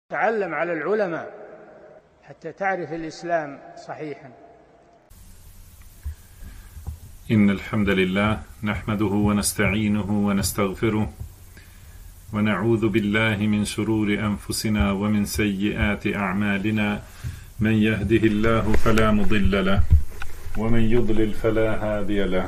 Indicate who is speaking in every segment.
Speaker 1: تعلم على العلماء حتى تعرف الإسلام صحيحا.
Speaker 2: إن الحمد لله نحمده ونستعينه ونستغفره ونعوذ بالله من شرور أنفسنا ومن سيئات أعمالنا. من يهده الله فلا مضل له ومن يضلل فلا هادي له،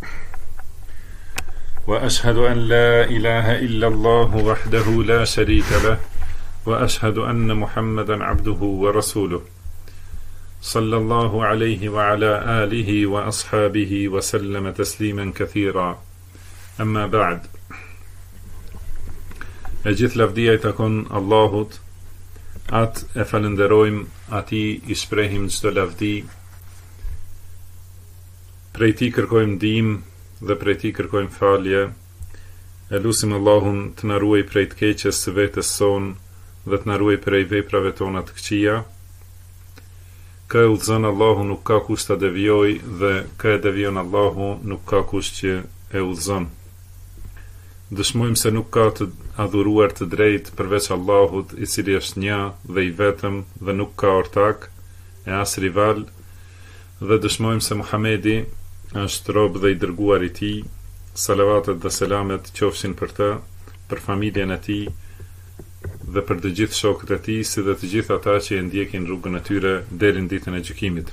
Speaker 2: وأشهد أن لا إله إلا الله وحده لا شريك له، وأشهد أن محمدا عبده ورسوله صلى الله عليه وعلى آله وأصحابه وسلم تسليما كثيرا. أما بعد. E gjithë lavdia I takon Allahut, atë e falenderojmë, ati I shprehim çdo lavdi, prej Tij kërkojmë ndihmë dhe prej Tij kërkojmë falje. E lutim Allahun të na ruaj prej të keqes së vetes sonë dhe të na ruaj prej veprave tona të këqija. Kë e udhëzon Allahu nuk ka kush ta devijoj, dhe kë e devijon Allahu nuk ka kush që e udhëzon. Dëshmojmë se nuk ka të adhuruar të drejtë përveç Allahut, I cili është një dhe I vetëm dhe nuk ka ortak e as rival, dhe dëshmojmë se Muhamedi është rob dhe I dërguar I Tij. Salavatet dhe selamet qofshin për të, për familjen e tij dhe për të gjithë shokët e tij, si dhe të gjithë ata që e ndjekin rrugën e tyre deri në ditën e gjykimit.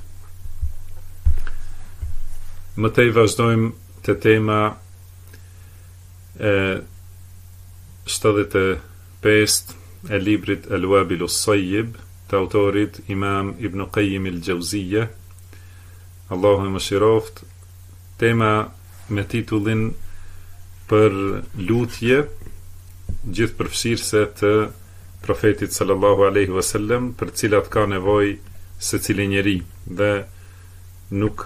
Speaker 2: Mëtej vazhdojmë te tema e 75 e librit El-Wabil As-Sayyib të autorit Imam Ibn Qayyim al-Jauziyja, Allahu e mëshiroft. Tema me titullin për lutje gjithëpërfshirëse të profetit sallallahu alaihi wasallam, për cilat ka nevojë secili njeri dhe nuk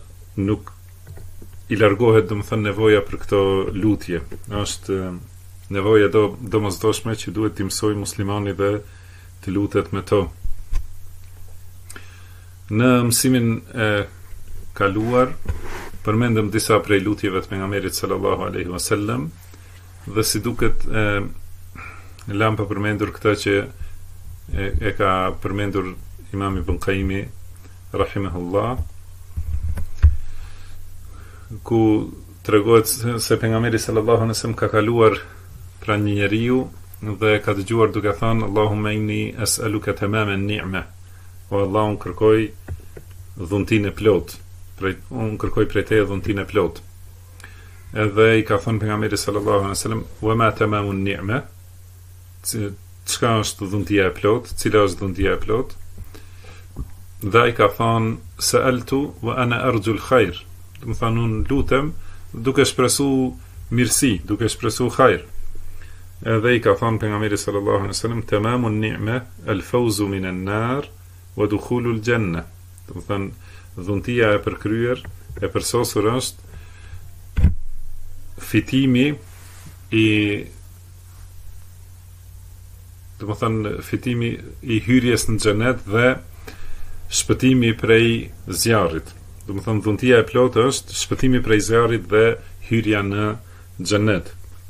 Speaker 2: I largohet domethënë nevoja për këto lutje. Është nevoja domosdoshme që duhet t'i mësoj muslimani dhe të lutet me to. Në mësimin e kaluar përmendëm disa prej lutjeve të pejgamberit sallallahu alaihi wasallam, dhe si duket lam pa përmendur këtë që e ka përmendur Imam Ibn Qayyim rahimahullah, ku tregohet se pejgamberi sallallahu alaihi wasallam ka kaluar pranë një njeriu dhe ka dëgjuar duke thënë Allahumma inni as'aluka tamaman ni'ma, o Allah, unë kërkoj dhuntinë e plot, unë kërkoj prej teje dhuntinë e plot. Edhe I ka thënë pejgamberi sallallahu alaihi wasallam, wa ma tamamun ni'ma, çka është dhuntia e plot, cila është dhuntia e plot? Dhe I ka thënë sa'altu wa ana arju al-khair, do të thonë unë lutem duke shpresu mirësi, duke shpresu hajr. Edhe I ka thënë pejgamberi sallallahu alaihi wasallam, tamamun ni'ma al-fawzu min an-nar wa dukhulu al-janna, do të thonë dhuntia e përkryer, e përsosur është fitimi fitimi I hyrjes në xhenet dhe shpëtimi prej zjarrit. Do të thonë dhuntia e plotë është shpëtimi prej zjarrit dhe hyrja në xhenet.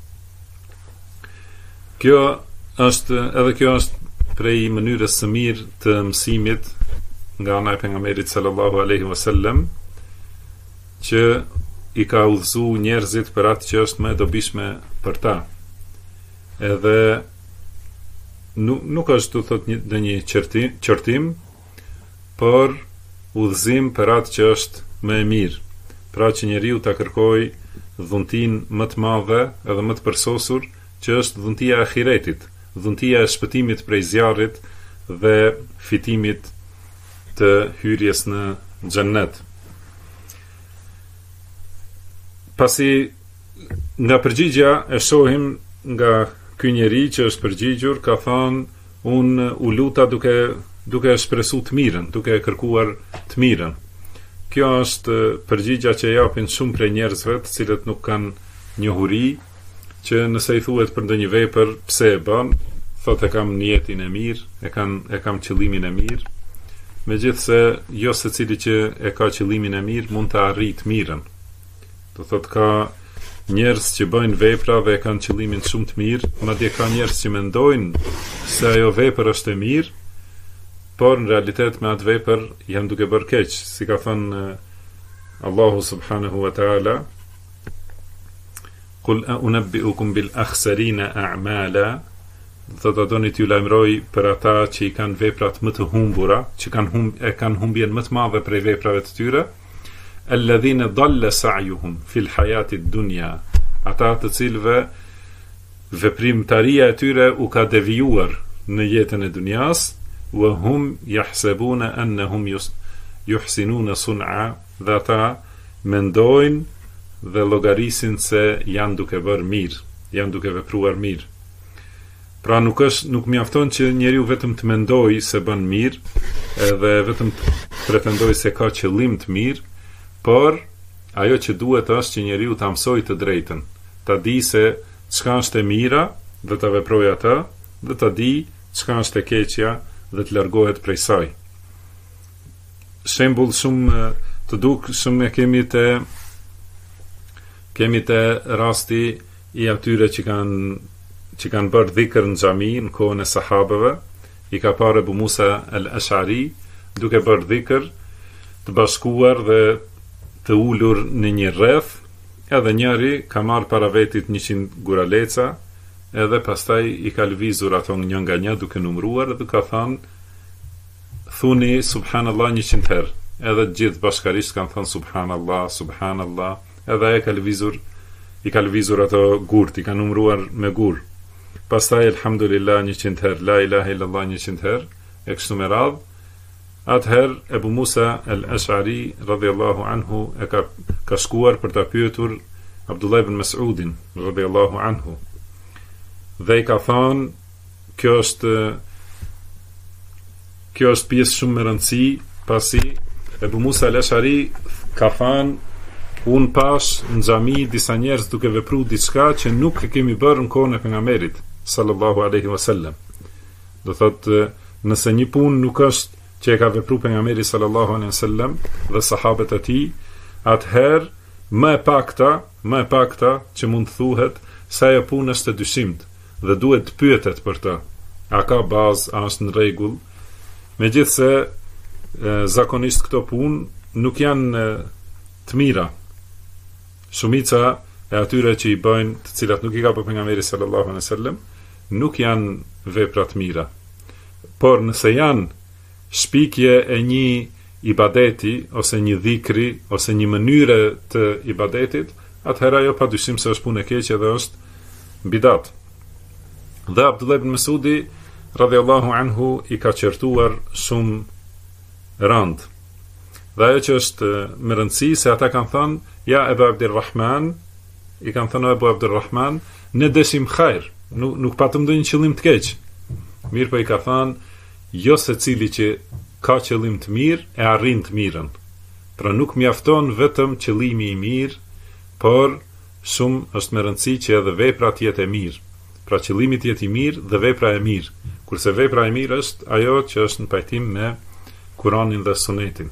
Speaker 2: Kjo është prej mënyrës së mirë të mësimit nga ana e pejgamberit sallallahu alaihi wasallam, që I ka udhëzuar njerëzit për atë që është më e dobishme për ta. Edhe nuk është të thotë një qërtim, por udhëzim për atë që është më e mirë, pra që njeriu ta kërkoj dhuntin më të madhe edhe më të përsosur, që është dhuntia e ahiretit, dhuntia e shpëtimit prej zjarrit dhe fitimit të hyrjes në xhennet. Pasi nga përgjigja e shohim nga ky njeri që është përgjigjur, ka thënë unë u luta duke shpresu të mirën, duke kërkuar të mirën. Kjo është përgjigja që japin shumë prej njerëzve të cilët nuk kanë njohuri, që nëse I thuhet për ndonjë vepër, pse e bën, thotë e kam niyetin e mirë, e kam qëllimin e mirë, megjithse jo secili që e ka qëllimin e mirë mund të arrijë të mirën. Do thotë ka njerëz që bëjnë vepra dhe kanë qëllimin shumë të mirë, madje ka njerëz që mendojnë se ajo vepër është e mirë, por në realitet me atë vepër janë duke bërë keq, si ka thënë Allahu subhanahu wa ta'ala: Qul unabbi'ukum bil akhsarina a'mala, do të doni t'ju lajmëroj për ata që i kanë veprat më të humbura, që kanë humbjen më të madhe prej veprave të tyre, alladhina dhalla sa'yuhum fil hayati dunya, ata të cilëve veprimtaria e tyre u ka devijuar në jetën e dunjas, wa hum yahsabuna annahum yuhsinuna sun'a, dhe ata mendojnë dhe llogarisin se janë duke bërë mirë, janë duke vepruar mirë. Pra nuk mjafton që njeriu vetëm të mendojë se bën mirë, edhe vetëm të pretendojë se ka qëllim të mirë, por ajo që duhet është që njeriu ta mësojë të drejtën, ta di se çka është e mira dhe ta veprojë atë, dhe ta di çka është e keqja dhe të largohet prej saj. Shembull shumë të dukshëm e kemi te rasti i atyre që kanë bërë dhikr në xhami në kohën e sahabëve. I ka parë Abu Musa al-Ash'ari duke bërë dhikr të bashkuar dhe të ulur në një rreth, edhe njëri ka marrë para vetit 100 guraleca, edhe pastaj i ka lëvizur ato një nga një duke numëruar dhe ka thënë: thuni subhanallah 100 herë. Edhe të gjithë bashkarisht kanë thënë subhanallah, subhanallah, edhe i ka lëvizur ato gurt, i ka numëruar me gur. Pastaj elhamdulillah 100 herë, la ilaha illallah 100 herë, e kështu me radhë. Atëherë Abu Musa al-Ash'ari radhiyallahu anhu e ka shkuar për ta pyetur Abdullah ibn Mas'udin radhiyallahu anhu. Dhe i ka thënë, kjo është pjesë shumë e rëndësishme, pasi Abu Musa al-Ash'ari ka thënë: unë pash në xhami disa njerëz duke vepruar diçka që nuk e kemi bërë në kohën e pejgamberit sallallahu alaihi wasallam. Do thotë, nëse një punë nuk është që e ka vepruar pejgamberi sallallahu alaihi wasallam dhe sahabët e tij, atëherë më e pakta që mund të thuhet se ajo punë është e dyshimt dhe duhet të pyetet për të. A ka bazë, a është në rregull? Megjithse zakonisht këto punë nuk janë të mira. Shumica e atyre që i bëjnë, të cilat nuk i ka bërë pejgamberi sallallahu alaihi wasallam, nuk janë vepra të mira. Por nëse janë shpikje e një ibadeti, ose një dhikri, ose një mënyre të ibadetit, atëherë ajo padyshim se është punë e keqe dhe është bidat. Dhe Abdullah ibn Mas'udi radhiyallahu anhu i ka qertuar shumë rand. Dhe ajo që është më rëndësi, se ata kanë thënë: ja Ebu Abdirrahman, i kanë thënë: Ebu Abdirrahman, ne deshim khajr, nuk patëm ndonjë qëllim të keq. Mirë po i ka thënë: jo secili që ka qëllim të mirë e arrin të mirën. Pra nuk mjafton vetëm qëllimi i mirë, por shumë është më rëndësi që edhe vepra të jetë e mirë. Pra qëllimi të jetë i mirë dhe vepra e mirë. Kurse vepra e mirë është ajo që është në pajtim me Kur'anin dhe Sunetin.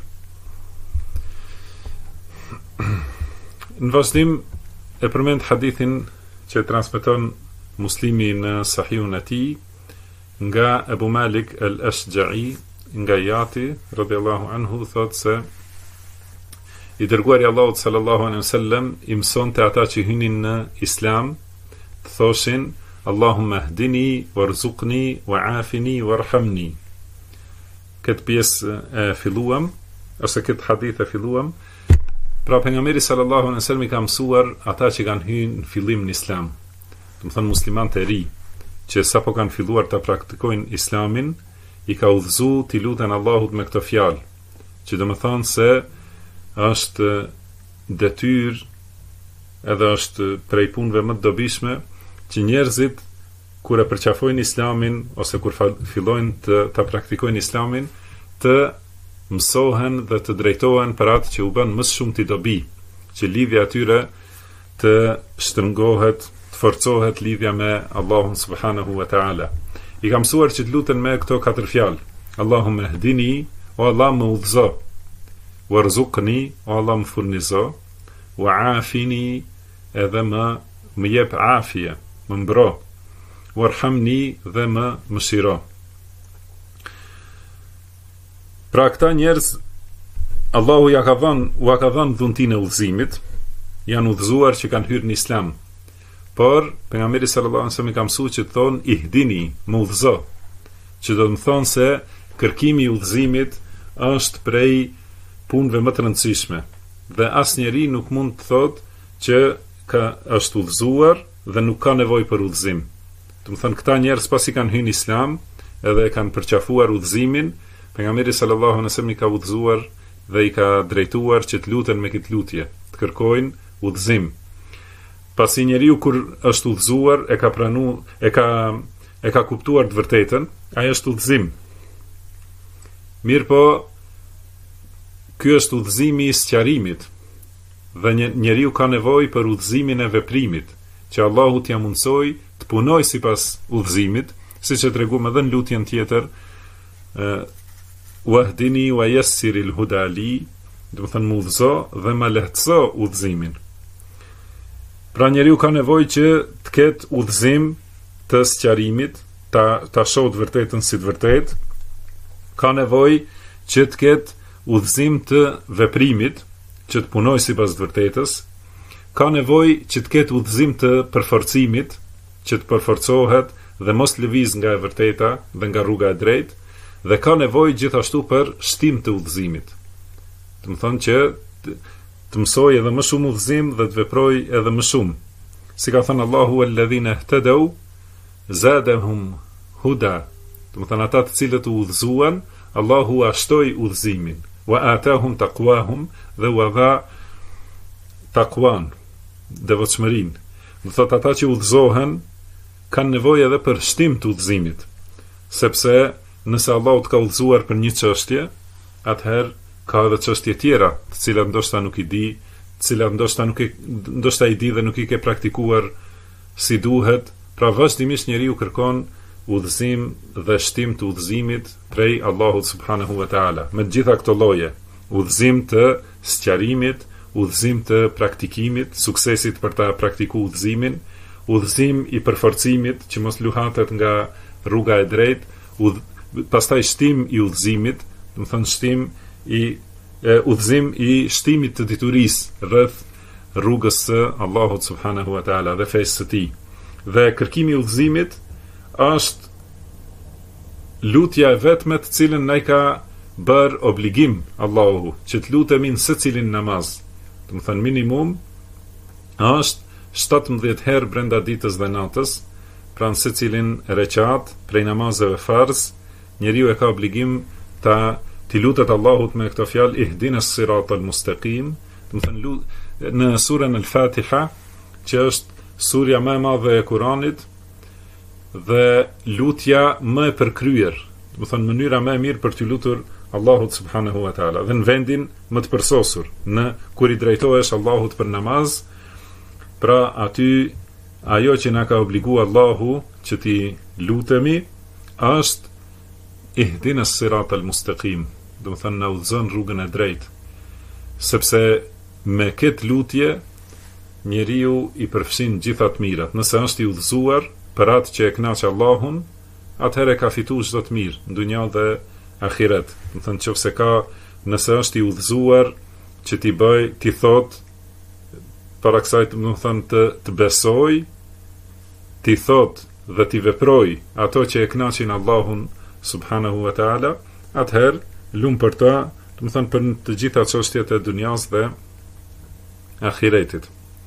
Speaker 2: Në vazhdim e përmend hadithin që transmeton Muslimi në Sahihun e tij nga Abu Malik al-Ashja'i, nga Jati radhiyallahu anhu, thotë se i dërguari Allahut sallallahu alaihi wasallam i mësonte ata që hynin në Islam të thoshin: Allahumma hdini warzuqni wa'afini warhamni. Këtë pjesë e filluam, ose këtë hadith e filluam. Pra pejgamberi sallallahu alaihi wasallam i ka mësuar ata që kanë hyrë në fillim në Islam, do të thonë muslimanë të ri, që sapo kanë filluar ta praktikojnë Islamin, i ka udhëzuar t'i luten Allahut me këtë fjalë, që do të thonë se është detyrë edhe është prej punëve më të dobishme që njerëzit kur e përqafojnë Islamin ose kur fillojnë ta praktikojnë Islamin, të mësohen dhe të drejtohen për atë që u bën më shumë t'i dobi, që lidhja atyre të shtrëngohet, të forcohet lidhja me Allahun subhanahu wa ta'ala. I ka mësuar që të luten me këto 4 fjalë: Allahumma hdini, o Allah më udhëzo; warzuqni, o Allah më furnizo; wa'afini, edhe më jep afie, më mbro. Warhamni dhe më mëshiro. Pra këta njerëz Allahu ja ka dhënë dhuntin e udhëzimit, janë udhëzuar që kanë hyrë në Islam. Por pejgamberi sallallahu alajhi wasallam i ka mësuar që të thonë ihdini, më udhëzo, që do të më thonë se kërkimi i udhëzimit është prej punëve më të rëndësishme dhe asnjëri nuk mund të thotë që është udhëzuar dhe nuk ka nevojë për udhëzim. Do të thonë këta njerëz pasi kanë hyrë në Islam edhe kanë përqafuar udhëzimin, pejgamberi sallallahu alajhi wasallam i ka udhëzuar dhe i ka drejtuar që të luten me këtë lutje, të kërkojnë udhëzim. Pasi njeriu kur është udhëzuar e ka pranuar, e ka kuptuar të vërtetën, ai është udhëzim. Mirë po, ky është udhëzimi i sqarimit dhe njeriu ka nevojë për udhëzimin e veprimit, që Allahu t'ia mundsoj të punojë sipas udhëzimit, siç e treguam edhe në lutjen tjetër, wahdini wa yassiril huda li, do të thënë më udhëzo dhe më lehtëso udhëzimin. Pra njeriu ka nevojë që të ketë udhëzim të sqarimit, ta shohë të vërtetën si të vërtetë, ka nevojë që të ketë udhëzim të veprimit, që të punojë sipas të vërtetës, ka nevojë që të ketë udhëzim të përforcimit, që të përforcohet dhe mos lëviz nga e vërteta dhe nga rruga e drejtë, dhe ka nevojë gjithashtu për shtim të udhëzimit. Do të thonë që të mësoj edhe më shumë udhëzim dhe të veproj edhe më shumë. Si ka thënë Allahu alladhina ihtadaw zadahum huda. Do të thonë ata të cilët u udhëzuan, Allahu a shtoi udhëzimin, wa atahum taqwahum dhe u dha taqwan, devotshmërinë. Do thotë ata që udhëzohen kanë nevojë edhe për shtim të udhëzimit, sepse nëse Allahu të ka udhëzuar për një çështje, atëherë ka edhe çështje tjera, të cilat ndoshta nuk i di, të cilat ndoshta i di dhe nuk i ke praktikuar si duhet. Pra vazhdimisht njeriu kërkon udhëzim dhe shtim të udhëzimit prej Allahut subhanahu wa taala, me të gjitha këto lloje, udhëzim të sqarimit, udhëzim të praktikimit, suksesit për ta praktikuar udhëzimin, udhëzim i përforcimit që mos luhatet nga rruga e drejtë, pastaj shtim i udhëzimit, do të thonë shtim i udhëzim i shtimit të diturisë rreth rrugës së Allahut subhanahu wa taala dhe fesë së tij. Dhe kërkimi i udhëzimit është lutja e vetme të cilën na i ka bër obligim Allahu, që të lutemi në secilin namaz. Do të thënë minimum është 17 herë brenda ditës dhe natës, pra në secilin rekat prej namazeve farz, njeriu e ka obligim ti lutet Allahut me këto fjalë ihdinas siratal mustaqim, do të thënë në surën Al-Fatiha, që është surja më e madhe e Kuranit dhe lutja më e përkryer, do të thënë mënyra më e mirë për të lutur Allahut subhanahu wa taala, dhe në vendin më të përsosur, kur i drejtohesh Allahut për namaz, pra aty ajo që na ka obliguar Allahu që ti lutemi është ihdinas siratal mustaqim, do të thënë na udhëzon rrugën e drejtë, sepse me këtë lutje njeriu i përfshin gjitha të mirat. Nëse është i udhëzuar për atë që e kënaq Allahun, atëherë ka fituar çdo të mirë në dunjë dhe ahiret. Do të thënë nëse është i udhëzuar që ti thot para kësaj, do të thënë të besoj, ti thot dhe ti veproj ato që e kënaqin Allahun subhanahu wa taala, atëherë lum për ta, do të thënë për të gjitha çështjet e dunjas dhe ahiretit.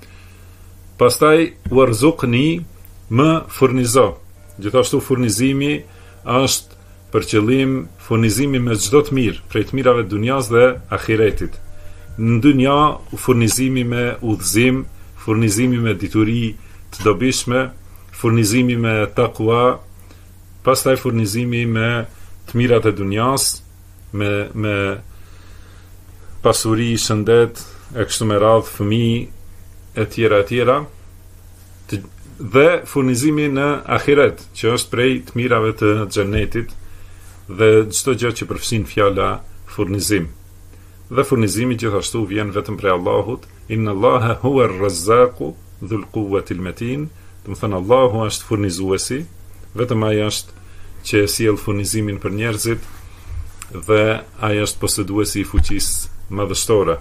Speaker 2: Pastaj warzuqni, më furnizo. Gjithashtu furnizimi është për qëllim furnizimi me çdo të mirë, prej të mirave të dunjas dhe ahiretit. Në dunja furnizimi me udhëzim, furnizimi me dituri të dobishme, furnizimi me takwa, pastaj furnizimi me të mirat e dunjas, me pasuri, shëndet, e kështu me radhë, fëmijë e tjera, dhe furnizimi në ahiret, që është prej të mirave të xhenetit, dhe çdo gjë që përfshin fjala furnizim. Dhe furnizimi gjithashtu vjen vetëm prej Allahut, inna Allaha huwa ar-razzaqu dhul quwwatil matin, do të thënë Allahu është furnizuesi, vetëm ai është që sjell furnizimin për njerëzit dhe ai është posëduesi i fuqisë madhështore.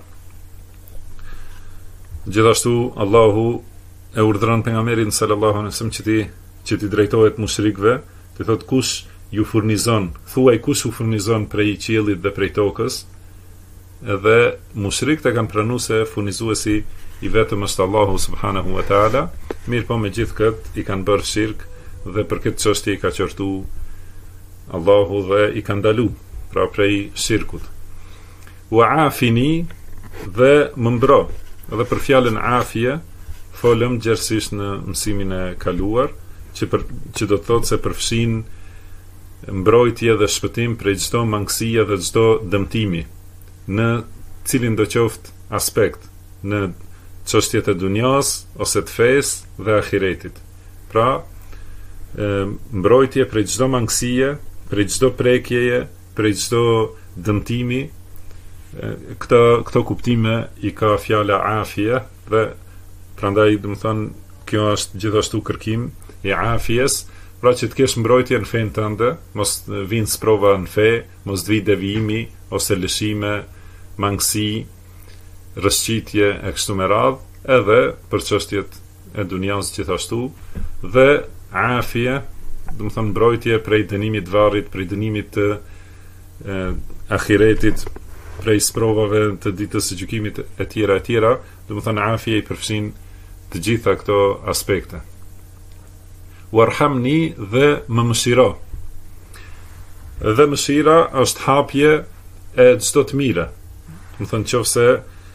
Speaker 2: Gjithashtu Allahu e urdhëron pejgamberin sallallahu alaihi wasallam që ti drejtohet mushrikëve, të thotë kush ju furnizon, thuaj kush ju furnizon prej qiellit dhe prej tokës, edhe mushrikët e kanë pranuar se furnizuesi i vetëm është Allahu subhanahu wa taala, mirë po me gjithë këtë i kanë bërë shirk dhe për këtë çështje i ka qortu Allahu dhe i ka ndalu, pra prej shirkut. Wa afini, dhe më mbro, edhe për fjalën afie folëm gjerësisht në mësimin e kaluar, që do të thotë se përfshin mbrojtje dhe shpëtim prej çdo mangësie dhe çdo dëmtimi në cilin do qoftë aspekt, në çështjet e dunjas ose të fesë dhe ahiretit. Pra, mbrojtje prej çdo mangësie, prej çdo prekjeje, prej çdo dëmtimi. Këto kuptime i ka fjala afie, dhe prandaj do të thonë kjo është gjithashtu kërkim i afies, pra që të kesh mbrojtje në fen tënde, mos vinë sprova në fe, mos të vi devijimi ose lëshime, mangësi, rrëshqitje e kështu me radhë, edhe për çështjet e dunjas gjithashtu, dhe afie, do të thonë mbrojtje prej dënimit varrit, prej dënimit të ahiretit, prej sprovave të ditës së gjykimit e tjera, do të thonë afie i përfshin të gjitha këto aspekte. Warhamni, dhe më mëshiro. Dhe mëshira është hapje e çdo të mire. Do të thonë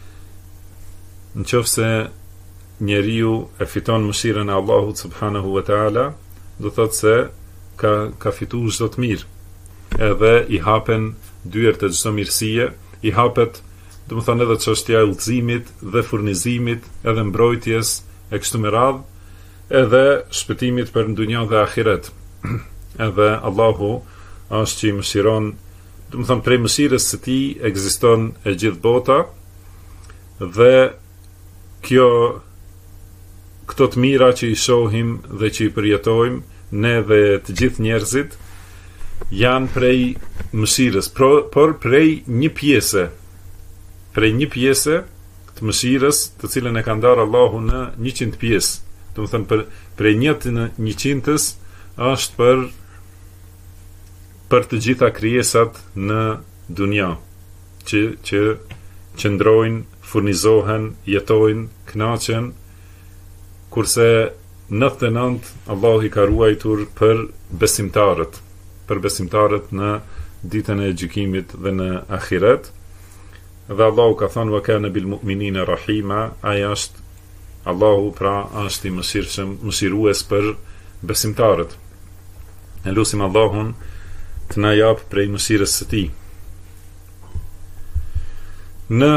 Speaker 2: nëse njeriu e fiton mëshirën e Allahut subhanahu wa taala, do thotë se ka fituar çdo të mirë. Edhe i hapen dyert e çdo mirësie, i hapet, do të thonë edhe çështja e udhëzimit dhe furnizimit, edhe mbrojtjes e kështu me radhë, edhe shpëtimit për në dunja dhe ahiret. Edhe Allahu është që i mëshiron, do të thonë prej mëshirës së tij ekziston e gjithë bota, dhe këto të mira që i shohim dhe që i përjetojmë ne dhe të gjithë njerëzit janë prej mëshirës, por prej një pjese të mëshirës, të cilën e ka ndarë Allahu në 100 pjesë. Do të thënë prej 1 në 100-ës është për të gjitha krijesat në dunja, që qëndrojnë, furnizohen, jetojnë, kënaqen, kurse 99 Allahu i ka ruajtur për besimtarët në ditën e gjykimit dhe në ahiret. Dhe Allahu ka thënë wa kana bil mu'minina rahima, ai është Allahu pra është i mëshirshëm, mëshirues për besimtarët. E lutim Allahun të na jap prej mëshirës së tij. Në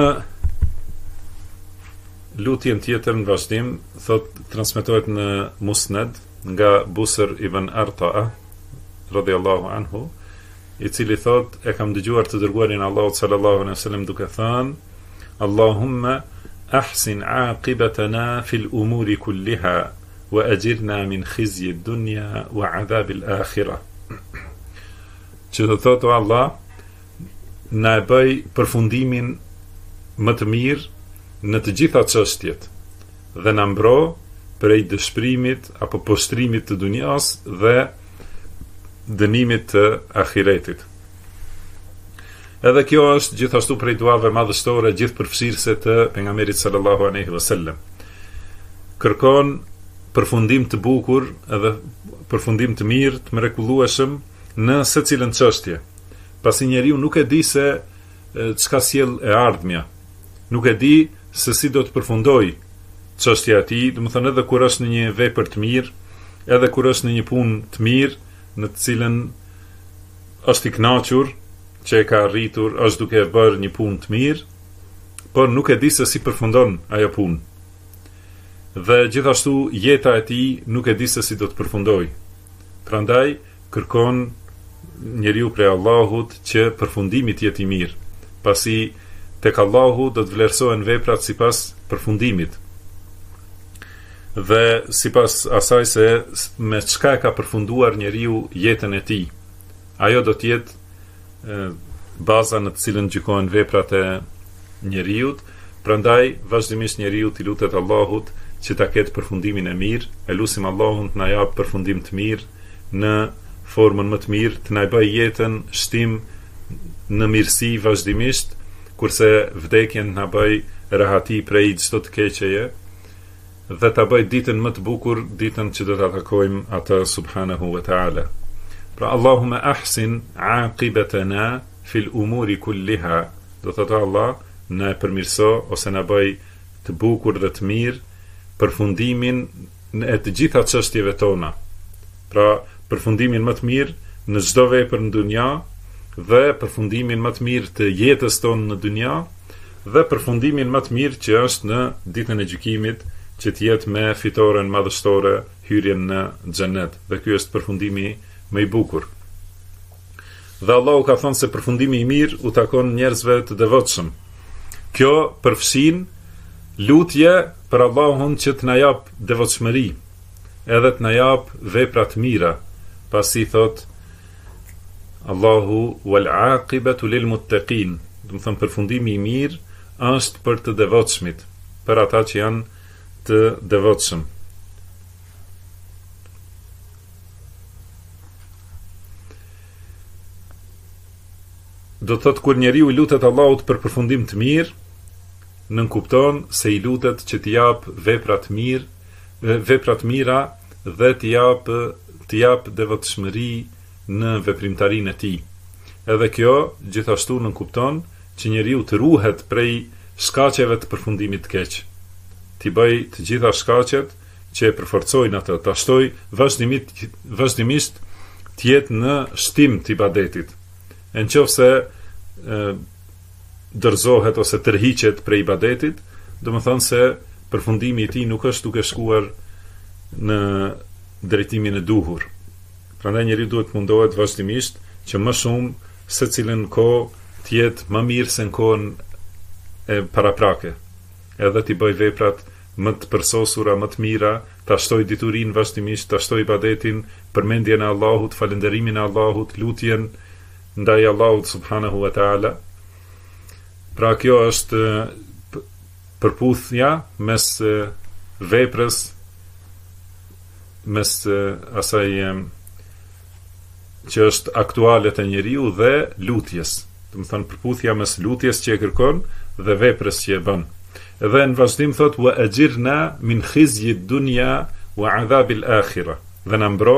Speaker 2: lutjen tjetër në vazhdim, transmetohet në Musnad nga Busr ibn Arta'a radhiyallahu anhu, i cili thot, e kam dëgjuar të dërguarin Allahut sallallahu alaihi wasallam duke thënë: Allahumma ahsin aqibatana fil umuri kulliha wa ajirna min khizyi ad-dunya wa adhab al-akhirah. Që do thotë, o Allah, na e bëj përfundimin më të mirë në të gjitha çështjet dhe na mbro prej dëshpërimit apo poshtrimit të dunjas dhe dënimit të ahiretit. Edhe kjo është gjithashtu prej duave madhështore gjithëpërfshirëse të pejgamberit sallallahu alaihi wasallam. Kërkon përfundim të bukur edhe përfundim të mirë, të mrekullueshëm në secilën çështje. Pasi njeriu nuk e di se çka sjell e ardhmja. Nuk e di se si do të përfundoj çështja e tij, domethënë edhe kur është në një vepër të mirë, edhe kur është në një punë të mirë, në të cilën është i kënaqur që e ka arritur, është duke bërë një punë të mirë, por nuk e di se si përfundon ajo punë. Dhe gjithashtu jeta e tij nuk e di se si do të përfundoj. Prandaj kërkon njeriu prej Allahut që përfundimi të jetë i mirë, pasi tek Allahu do të vlerësohen veprat sipas përfundimit. dhe sipas asaj se me çka ka përfunduar njeriu jetën e tij. Ajo do të jetë baza në të cilën gjykohen veprat e njeriu. Prandaj vazhdimisht njeriu t'i lutet Allahut që ta ketë përfundimin e mirë. E lutim Allahun të na jap përfundim të mirë në formën më të mirë, të na bëjë jetën shtim në mirësi vazhdimisht, kurse vdekjen na bëj rahati prej çdo të keqeje dhe ta bëj ditën më të bukur, ditën që do ta takojmë atë subhanahu wa taala. Pra Allahumma ahsin aqibatana fil umuri kulliha. Do thotë Allah, na e përmirëso ose na bëj të bukur dhe të mirë përfundimin e të gjitha çështjeve tona. Pra përfundimin më të mirë në çdo vepër në dunja dhe përfundimin më të mirë të jetës tonë në dunja dhe përfundimin më të mirë që është në ditën e gjykimit, që të jetë me fitoren madhështore, hyrjen në xhenet. Dhe ky është përfundimi më i bukur. Dhe Allahu ka thënë se përfundimi i mirë u takon njerëzve të devotshëm. Kjo përfshin lutje për Allahun që të na jap devotshmëri, edhe të na jap vepra të mira. Pasi thot Allahu wal aqibatu lil muttaqin. Do të thënë përfundimi i mirë është për të devotshmit, për ata që janë të devotshëm. Do të thotë kur njeriu i lutet Allahut për përfundim të mirë, nënkupton se i lutet që t'i jap vepra të mirë, vepra të mira dhe t'i jap devotshmëri në veprimtarinë e tij. Edhe kjo gjithashtu nënkupton që njeriu të ruhet prej shkaqeve të përfundimit të keq. T'i bëj të gjitha shkaqet që e përforcojnë atë, ta shtoj vazhdimisht të jetë në shtim të ibadetit. Nëse dorëzohet ose tërhiqet prej ibadetit, do të thonë se përfundimi i tij nuk është duke shkuar në drejtimin e duhur. Prandaj njeriu duhet të mundohet vazhdimisht që më shumë secilën kohë të jetë më mirë se në kohën e paraprake. Edhe t'i bëj veprat më të përsosura, më të mira, ta shtoj diturinë vazhdimisht, ta shtoj ibadetin, përmendjen e Allahut, falënderimin e Allahut, lutjen ndaj Allahut subhanahu wa taala. Pra kjo është përputhja mes veprës, mes asaj që është aktuale te njeriu dhe lutjes. Do të thonë përputhja mes lutjes që e kërkon dhe veprës që e bën. Edhe në vazhdim thot wa ajirna min khizyi dunya wa adhabil akhirah. Dhe na mbro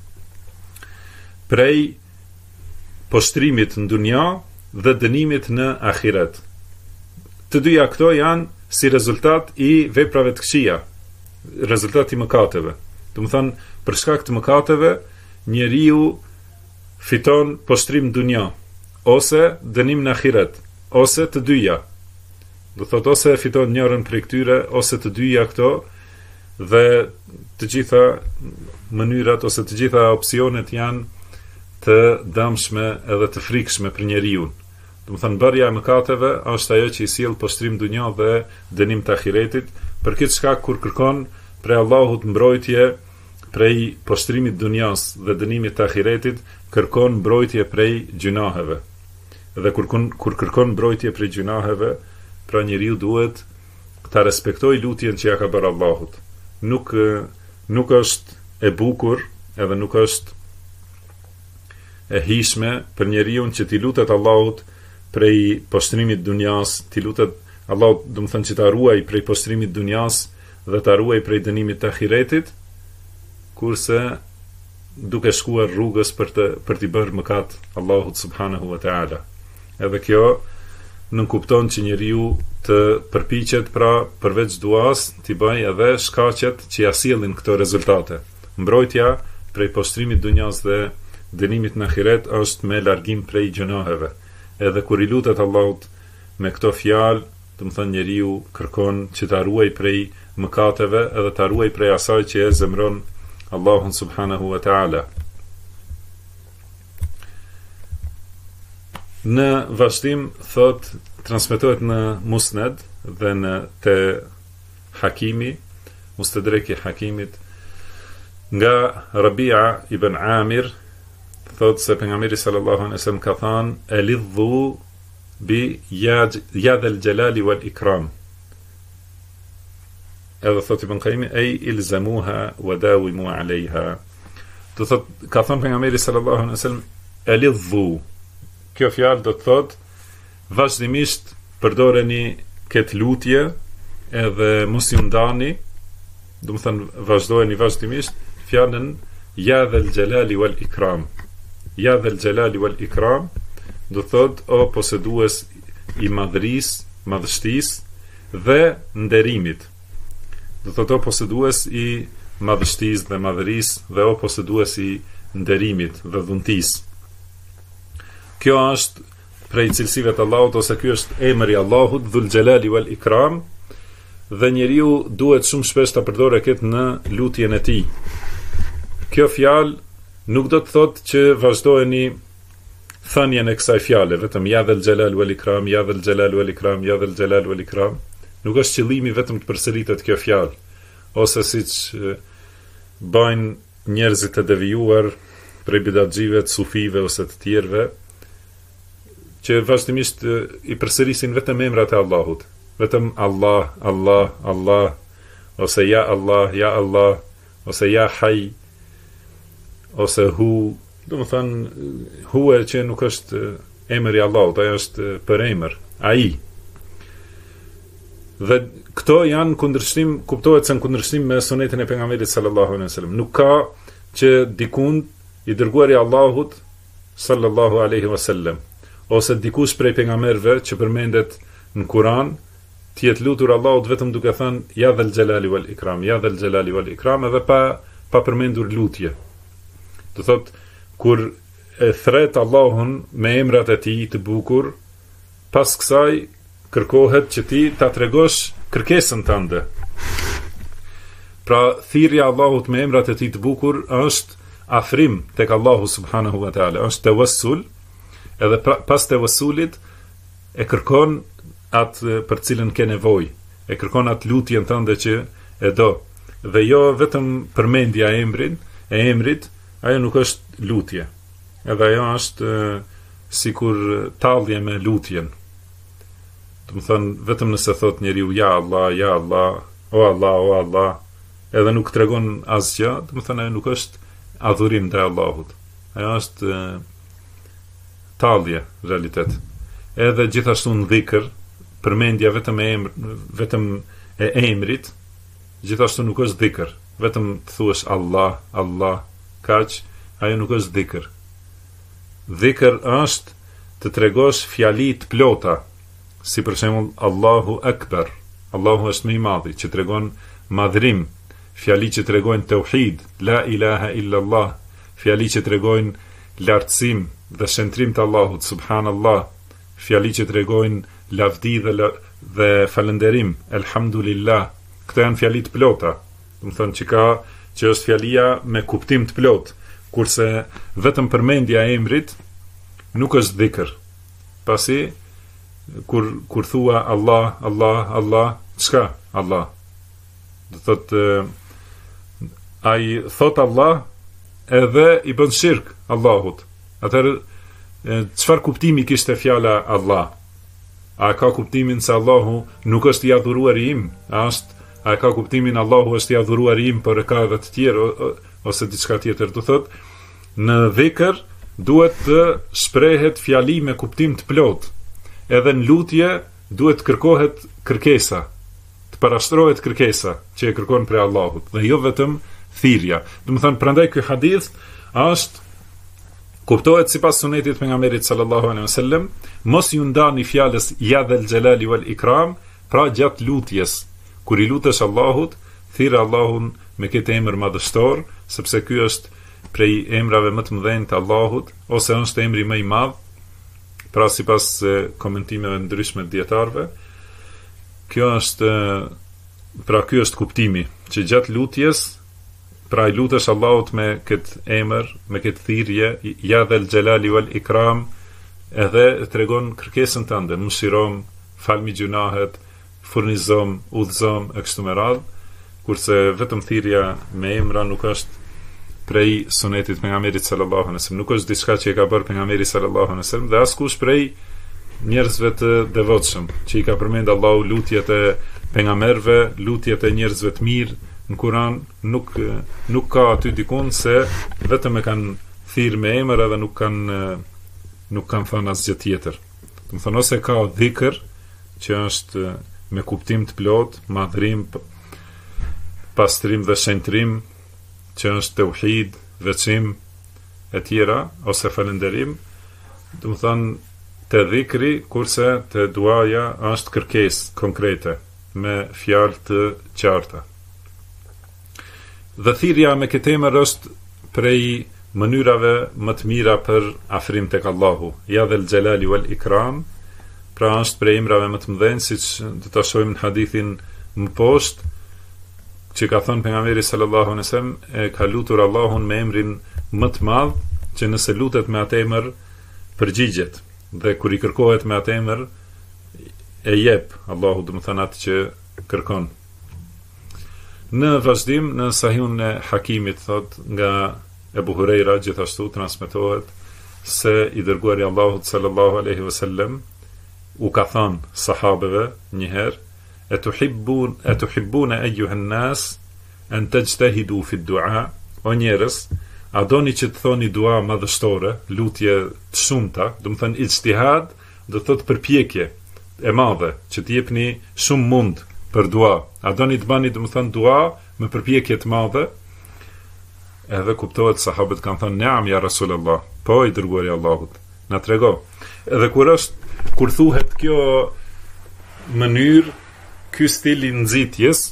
Speaker 2: prej poshtrimit në dunja dhe dënimit në ahiret. Të dyja këto janë si rezultat i veprave të këqija, rezultat i mëkateve. Do të thonë, për shkak të mëkateve, njeriu fiton poshtrim në dunja, ose dënim në ahiret, ose të dyja. Do thotë ose fiton njërin prej këtyre, ose të dyja këto, dhe të gjitha mënyrat ose të gjitha opsionet janë të dëmshme edhe të frikshme për njeriu. Do të thënë bërja e mëkateve është ajo që i sjell poshtrim dunjë dhe dënim të ahiretit, për këtë shkak kur kërkon prej Allahut mbrojtje prej poshtrimit dunjas dhe dënimit të ahiretit, kërkon mbrojtje prej gjunaheve. Dhe kur kërkon mbrojtje prej gjunaheve, pra njeriu duhet ta respektojë lutjen që ja ka bërë Allahut. Nuk është e bukur, edhe nuk është e hishme për njeriu që t'i lutet Allahut prej poshtrimit dunjas, t'i lutet Allahut, do të thënë që ta ruaj prej poshtrimit dunjas dhe ta ruaj prej dënimit të ahiretit, kurse duke shkuar rrugës për t'i bërë mëkat Allahut subhanahu wa taala. Edhe kjo nënkupton që njeriu të përpiqet pra përveç duas t'i bëj edhe shkaqet që ja sjellin këto rezultate. Mbrojtja prej poshtrimit dunjas dhe dënimit në ahiret është me largim prej gjunaheve. Edhe kur i lutet Allahut me këto fjalë, do të thënë njeriu kërkon që ta ruaj prej mëkateve edhe ta ruaj prej asaj që e zemron Allahun subhanahu wa taala. Në vazhdim transmetohet në Musned dhe në te Hakimi Mustadreki Hakimit, nga Rabia ibn Amir, thot se pejgamberi sallallahu alaihi wasallam ka thënë: "Elidhu bi ya dhal jalali wal ikram." Edhe thot Ibn Qayyim: "Ej ilzamuha wa dawimu alejha." Do thot, ka thënë pejgamberi sallallahu alaihi wasallam: "Elidhu." Kjo fjalë do të thot vazhdimisht përdoreni këtë lutje edhe mos ju ndani, do të thënë vazhdojeni vazhdimisht fjalën ya dhal jalali wal ikram. Ya dhal jalali wal ikram do thot o posedues i madhërisë, madhështisë dhe nderimit. Do thot o posedues i madhështisë dhe madhërisë dhe o posedues i nderimit dhe dhuntisë. Kjo është prej cilësive të Allahut, ose ky është emri i Allahut, Dhul Jalali wal Ikram, dhe njeriu duhet shumë shpesh ta përdorë këtë në lutjen e tij. Kjo fjalë nuk do të thotë që vazhdojeni thënien e kësaj fjale, vetëm ya dhal jalal wal ikram, ya dhal jalal wal ikram, ya dhal jalal wal ikram. Nuk është qëllimi vetëm të përsëritet kjo fjalë, ose siç bëjnë njerëzit të devijuar prej bidatxive, të sufive ose të tjerëve, që vazhdimisht i përsërisin vetëm emrat e Allahut, vetëm Allah, Allah, Allah, ose ya Allah, ose ya Hayy, ose Hu. Do të thënë Hu që nuk është emri i Allahut, ajo është për emër, ai. Dhe këto janë kundërshtim, kuptohet se në kundërshtim me sunetin e pejgamberit sallallahu alaihi wasallam. Nuk ka që dikund i dërguar i Allahut sallallahu alaihi wasallam ose dikush prej pejgamberëve që përmendet në Kur'an të jetë lutur Allahut vetëm duke thënë ya dhal jalali wal ikram, ya dhal jalali wal ikram, edhe pa përmendur lutje. Do thot kur e thret Allahun me emrat e tij të bukur, pas kësaj kërkohet që ti ta tregosh kërkesën tënde. Pra thirrja e Allahut me emrat e tij të bukur është afrim tek Allahu subhanahu wa taala, është tawassul, edhe pas tawassulit e kërkon atë për cilën ke nevojë, e kërkon atë lutjen tënde që e do, dhe jo vetëm përmendja e emrit, ajo nuk është lutje. Edhe ajo është sikur tallje me lutjen. Do të thënë vetëm nëse thot njeriu ya Allah, o Allah, o Allah, edhe nuk tregon asgjë, do të thënë ajo nuk është adhurim ndaj Allahut. Ajo është tallje, realitet. Edhe gjithashtu në dhikr, përmendja vetëm e emrit, gjithashtu nuk është dhikr. Vetëm të thuash Allah, Allah, kaq, ajo nuk është dhikr. Dhikr është të tregosh fjali të plota, si për shembull Allahu Akbar, Allahu është më i madhi, që tregon madhrim, fjali që tregojnë tauhid, la ilaha illa Allah, fjali që tregojnë lartësim dhe shëntrim të Allahut, subhanallah, fjali që tregojnë lavdi dhe falënderim, elhamdulillah. Këto janë fjali të plota, do të thonë që është fjalia me kuptim të plot, kurse vetëm përmendja e emrit nuk është dhikr. Pasi kur thua Allah, Allah, Allah, çka Allah? Do thotë ai thot Allah edhe i bën shirk Allahut. Atëherë çfarë kuptimi kishte fjala Allah? A ka kuptimin se Allahu nuk është i adhuruari im? A ka kuptimin Allahu është i adhuruari im, por ka edhe të tjerë ose diçka tjetër? Do thotë në dhikr duhet të shprehet fjali me kuptim të plot. Edhe në lutje duhet kërkohet kërkesa, të parashtrohet kërkesa që e kërkon prej Allahut, dhe jo vetëm thirrja. Do të thënë, prandaj ky hadith kuptohet sipas sunetit pejgamberit sallallahu alaihi wasallam, mos ju ndani fjalës ya dhal jalali wal ikram, pra gjatë lutjes, kur i lutesh Allahut, thirr Allahun me këtë emër madhështor, sepse ky është prej emrave më të mëdhenj të Allahut, ose është emri më i madh. Pra sipas komentimeve ndryshme të dietarëve, ky është kuptimi, që gjatë lutjes, pra i lutesh Allahut me këtë emër, me këtë thirrje, ya dhal jalali wal ikram, edhe tregon kërkesën tënde, mëshirom, falmi gjunahet, furnizom, udhëzom, e kështu me radhë, kurse vetëm thirrja me emra nuk është prej sunetit pejgamberit sallallahu alaihi wasallam, nuk është diçka që e ka bërë pejgamberi sallallahu alaihi wasallam dhe askush prej njerëzve të devotshëm që i ka përmend Allahu lutjet e pejgamberëve, lutjet e njerëzve të mirë në Kur'an, nuk ka aty dikun se vetëm e kanë thirr me emër edhe nuk kanë thënë asgjë tjetër. Do të thonë ose ka dhikr që është me kuptim të plot, madhrim, pastrim dhe shenjtrim, që është tauhid, veçim e tjera, ose falënderim, do të thonë te dhikri, kurse te duaja është kërkesë konkrete me fjalë të qarta. Dhe thirrja me këtë emër është prej mënyrave më të mira për afrim tek Allahu, ja dhel xhelali wal ikram, pra është prej emrave më të mëdhenj, siç do ta shohim në hadithin më poshtë, që ka thënë pejgamberi sallallahu alaihi wasallam, e ka lutur Allahun me emrin më të madh, që nëse lutet me atë emër përgjigjet, dhe kur i kërkohet me atë emër e jep Allahu, do të thënë atë që kërkon. Në vazhdim, në Sahihun e Hakimit thot nga Ebu Hurejra, gjithashtu transmetohet se i dërguari Allahut sallallahu alaihi wasallam u ka thënë sahabeve një herë, e tuhibbuna ayyuha an-nas an tajtahidu fi ad-du'a, o njerëz, a doni që të thoni dua madhështore, lutje të shumta, do të thënë ijtihad, do të thotë përpjekje e madhe, që të jepni shumë mund për dua. A doni të bani, do të thënë dua me përpjekje të madhe? Edhe kuptohet, sahabët kanë thënë neam ja Rasulullah, po i dërguari Allahut, na trego. Edhe kur thuhet kjo mënyrë, ky stil i nxitjes,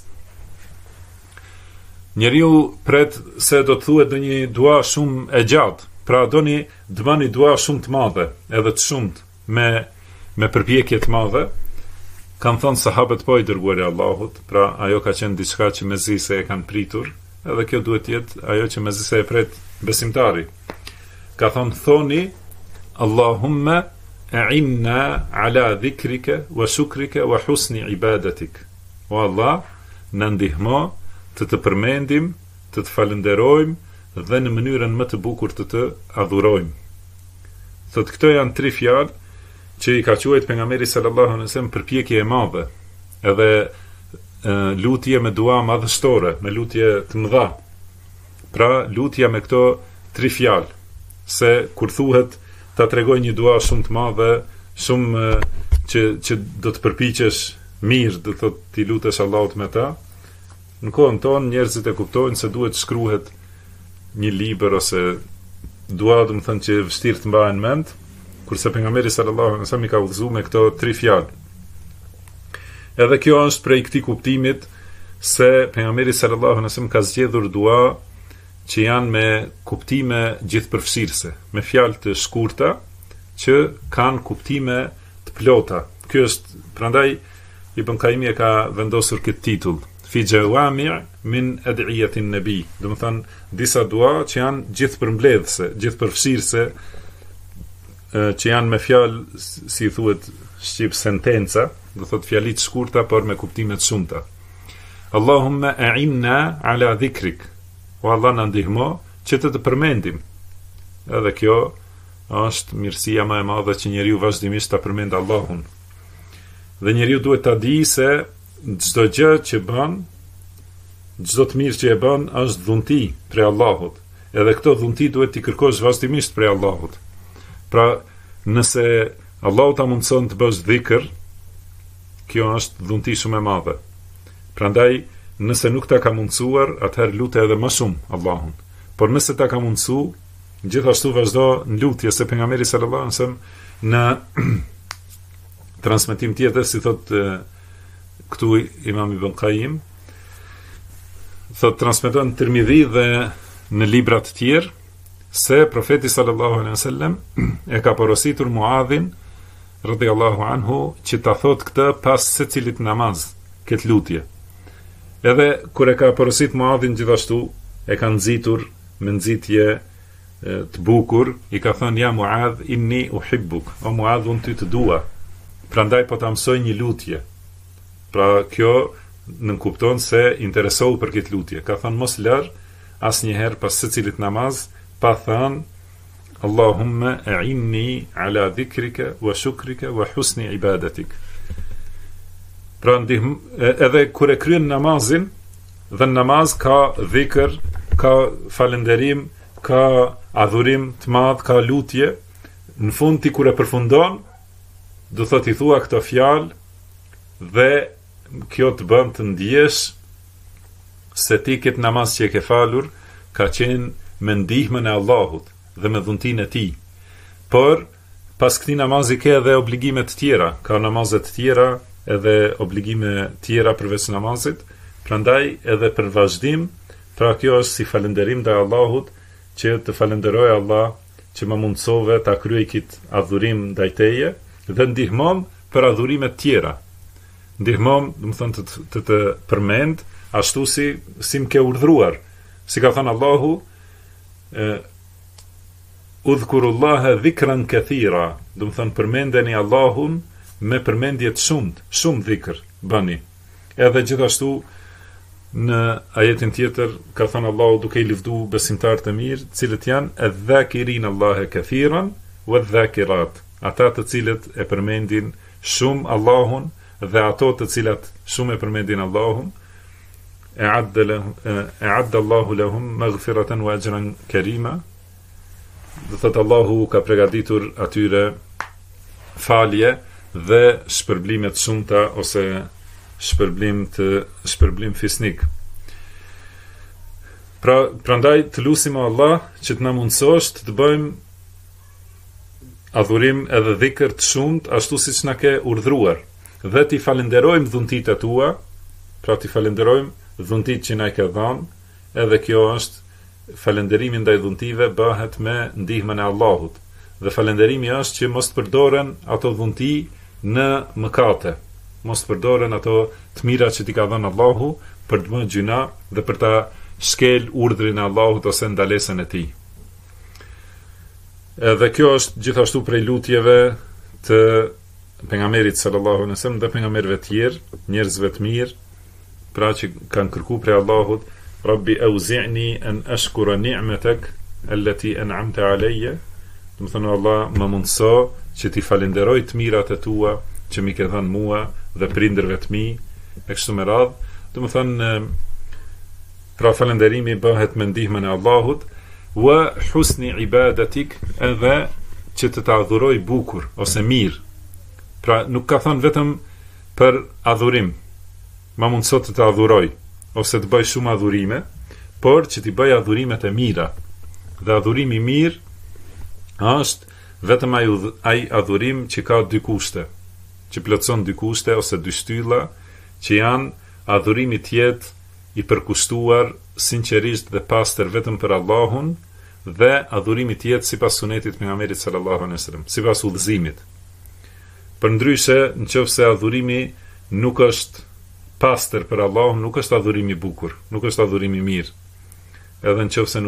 Speaker 2: njeriu pret se do të thuhet ndonjë dua shumë e gjatë, pra doni të bani dua shumë të madhe, edhe të shumt, me përpjekje të madhe. Kanë thënë sahabët, po i dërguari Allahut, pra ajo ka qenë diçka që mezi se e kanë pritur, edhe kjo duhet të jetë ajo që mezi se e pret besimtari. Ka thoni Allahumma a'inna ala dhikrika wa shukrika wa husni ibadatik. O Allah, na ndihmo të të përmendim, të të falenderojmë dhe në mënyrën më të bukur të të adhurojmë. Thot këto janë 3 fjalë që i ka quajtur pejgamberi sallallahu alaihi wasallam përpjekje e madhe, edhe lutje me dua madhështore, me lutje të mëdha. Pra lutja me këto 3 fjalë, se kur thuhet ta tregoj një dua shumë të madhe, shumë që do të përpiqesh mirë, do të ti lutesh Allahut me ta. Në kohën tonë njerëzit e kuptojnë se duhet shkruhet një libër ose dua, do të thënë që vështirë të mbahen mend, kurse pejgamberi sallallahu alaihi wasallam i ka udhëzuar me këto 3 fjalë. Edhe kjo është prej këtij kuptimit se pejgamberi sallallahu alaihi wasallam ka zgjedhur dua që janë me kuptime gjithëpërfshirëse, me fjalë të shkurta që kanë kuptime të plota. Ky është, prandaj Ibn Qayyim e ka vendosur këtë titull, fi jawami' min ad'iyati an-nabi, do të thënë disa dua që janë gjithëpërmbledhëse, gjithëpërfshirëse, që janë me fjalë, si thuhet shqip, sentenca, do thotë fjali të shkurta por me kuptime të shumta. Allahumma a'inna ala dhikrik, o Allah na ndihmo që të përmendim. Edhe kjo është mirësia më e madhe, që njeriu vazhdimisht ta përmend Allahun. Dhe njeriu duhet ta di se çdo gjë që bën, çdo të mirë që e bën, është dhunti prej Allahut. Edhe këto dhunti duhet t'i kërkosh vazhdimisht prej Allahut. Pra, nëse Allahu ta mundson të bësh dhikr, kjo është dhunti shumë e madhe. Prandaj, nëse nuk ta ka mundsuar, atëherë lute edhe më shumë Allahun. Por nëse ta ka mundsu, gjithashtu vazhdo në lutje, se pejgamberi sallallahu alaihi wasallam në transmetim tjetër, si thot këtu Imam Ibn Qayyim, thot transmeton në Tirmidhi dhe në libra të tjerë, se profeti sallallahu alaihi wasallam e ka porositur Muadhin radhiyallahu anhu që ta thot këtë pas secilit namaz, këtë lutje. Edhe kur e ka porosit Muadhin, gjithashtu e ka nxitur me nxitje të bukur, i ka thënë ja Muadh, inni uhibbuk, o Muadh, unë ty të dua, prandaj po ta mësoj një lutje. Pra kjo nënkupton se interesohu për këtë lutje. Ka thënë mos lër asnjëherë pas secilit namaz pa thënë Allahumma a'inni ala dhikrika wa shukrika wa husni ibadatik. Pra edhe kur e kryen namazin, dhe në namaz ka dhikr, ka falënderim, ka adhurim të madh, ka lutje. Në fund ti kur e përfundon, do thot I thua këto fjalë dhe kjo të bën të ndjesh se ti këtë namaz që e ke falur ka qenë me ndihmën e Allahut dhe me dhuntinë e tij. Por pas këtij namazi ke edhe obligime të tjera, ka namazet të tjera edhe obligime tjera përveç namazit, prandaj edhe për vazhdim, pra kjo është si falënderim ndaj Allahut, që të falenderoj Allah që më mundsove ta kryej kët adhurim ndaj teje dhe ndihmon për adhurime të tjera. Ndihmon, do të thonë të përmend ashtu si më ke urdhëruar. Si ka thënë Allahu, udhkurullaha dhikran kathira, do të thonë përmendeni Allahun me përmendje të shumë dhikr bëni. Edhe gjithashtu në ajetin tjetër ka thënë Allahu duke I lëvdu besimtarët e mirë, cilët janë adh-dhakirin Allahe kathiran wa adh-dhakirat, ata të cilët e përmendin shumë Allahun dhe ato të cilat shumë e përmendin Allahun. A'adda Allahu lahum maghfiratan wa ajran karima. Do thotë Allahu ka përgatitur atyre falje dhe shpërblime të shumta ose shpërblim fisnik. Prandaj të lutim Allah që të na mundsosh të bëjmë adhurim edhe dhikr të shumt ashtu siç na ke urdhëruar dhe t'i falenderojmë dhuntitë tua, pra t'i falenderojmë dhuntitë që na ke dhënë, edhe kjo është falenderimi ndaj dhuntive bëhet me ndihmën e Allahut. Dhe falenderimi është që mos të përdoren ato dhunti në mëkate, mos të përdoren ato të mira që t'i ka dhënë Allahu për të bërë gjuna dhe për ta shkel urdhrin e Allahut ose ndalesën e tij. Edhe kjo është gjithashtu prej lutjeve të pejgamberit sallallahu alaihi wasallam dhe pejgamberëve të tjerë, njerëzve të mirë, pra që kanë kërkuar prej Allahut, Rabbi auzi'ni an ashkura ni'matak allati an'amta alayya. Do të thonë Allah më mundso që t'i falenderoj të mirat e tua që mi ke dhënë mua dhe prindërve të mi, e kështu me radhë. Do të thonë pra falenderimi bëhet me ndihmën e Allahut, wa husni ibadatik, edhe që të adhuroj bukur ose mirë. Pra nuk ka thënë vetëm për adhurim, ma mundso të adhuroj ose të bëj shumë adhurime, por që t'i bëj adhurimet e mira. Dhe adhurimi I mirë është vetëm ai adhurim që ka dy kushte, që plotson dy kushte ose dy shtylla, që janë adhurimi tjetë I përkushtuar sinqerisht dhe pastër vetëm për Allahun, dhe adhurimi tjetë sipas sunetit pejgamberit sallallahu alaihi wasallam, sipas udhëzimit. Përndryshe, nëse adhurimi nuk është pastër për Allahun, nuk është adhurimi bukur, nuk është adhurimi mirë. Edhe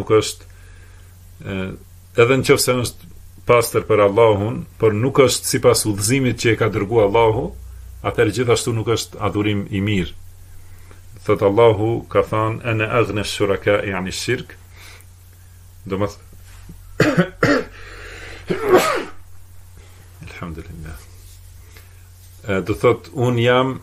Speaker 2: nëse është pastër për Allahun, por nuk është sipas udhëzimit që e ka dërguar Allahu, atëherë gjithashtu nuk është adhurim I mirë. Thot Allahu ka thënë ana aghna ash-shuraka yani shirk. Alhamdulillah. Do thot un jam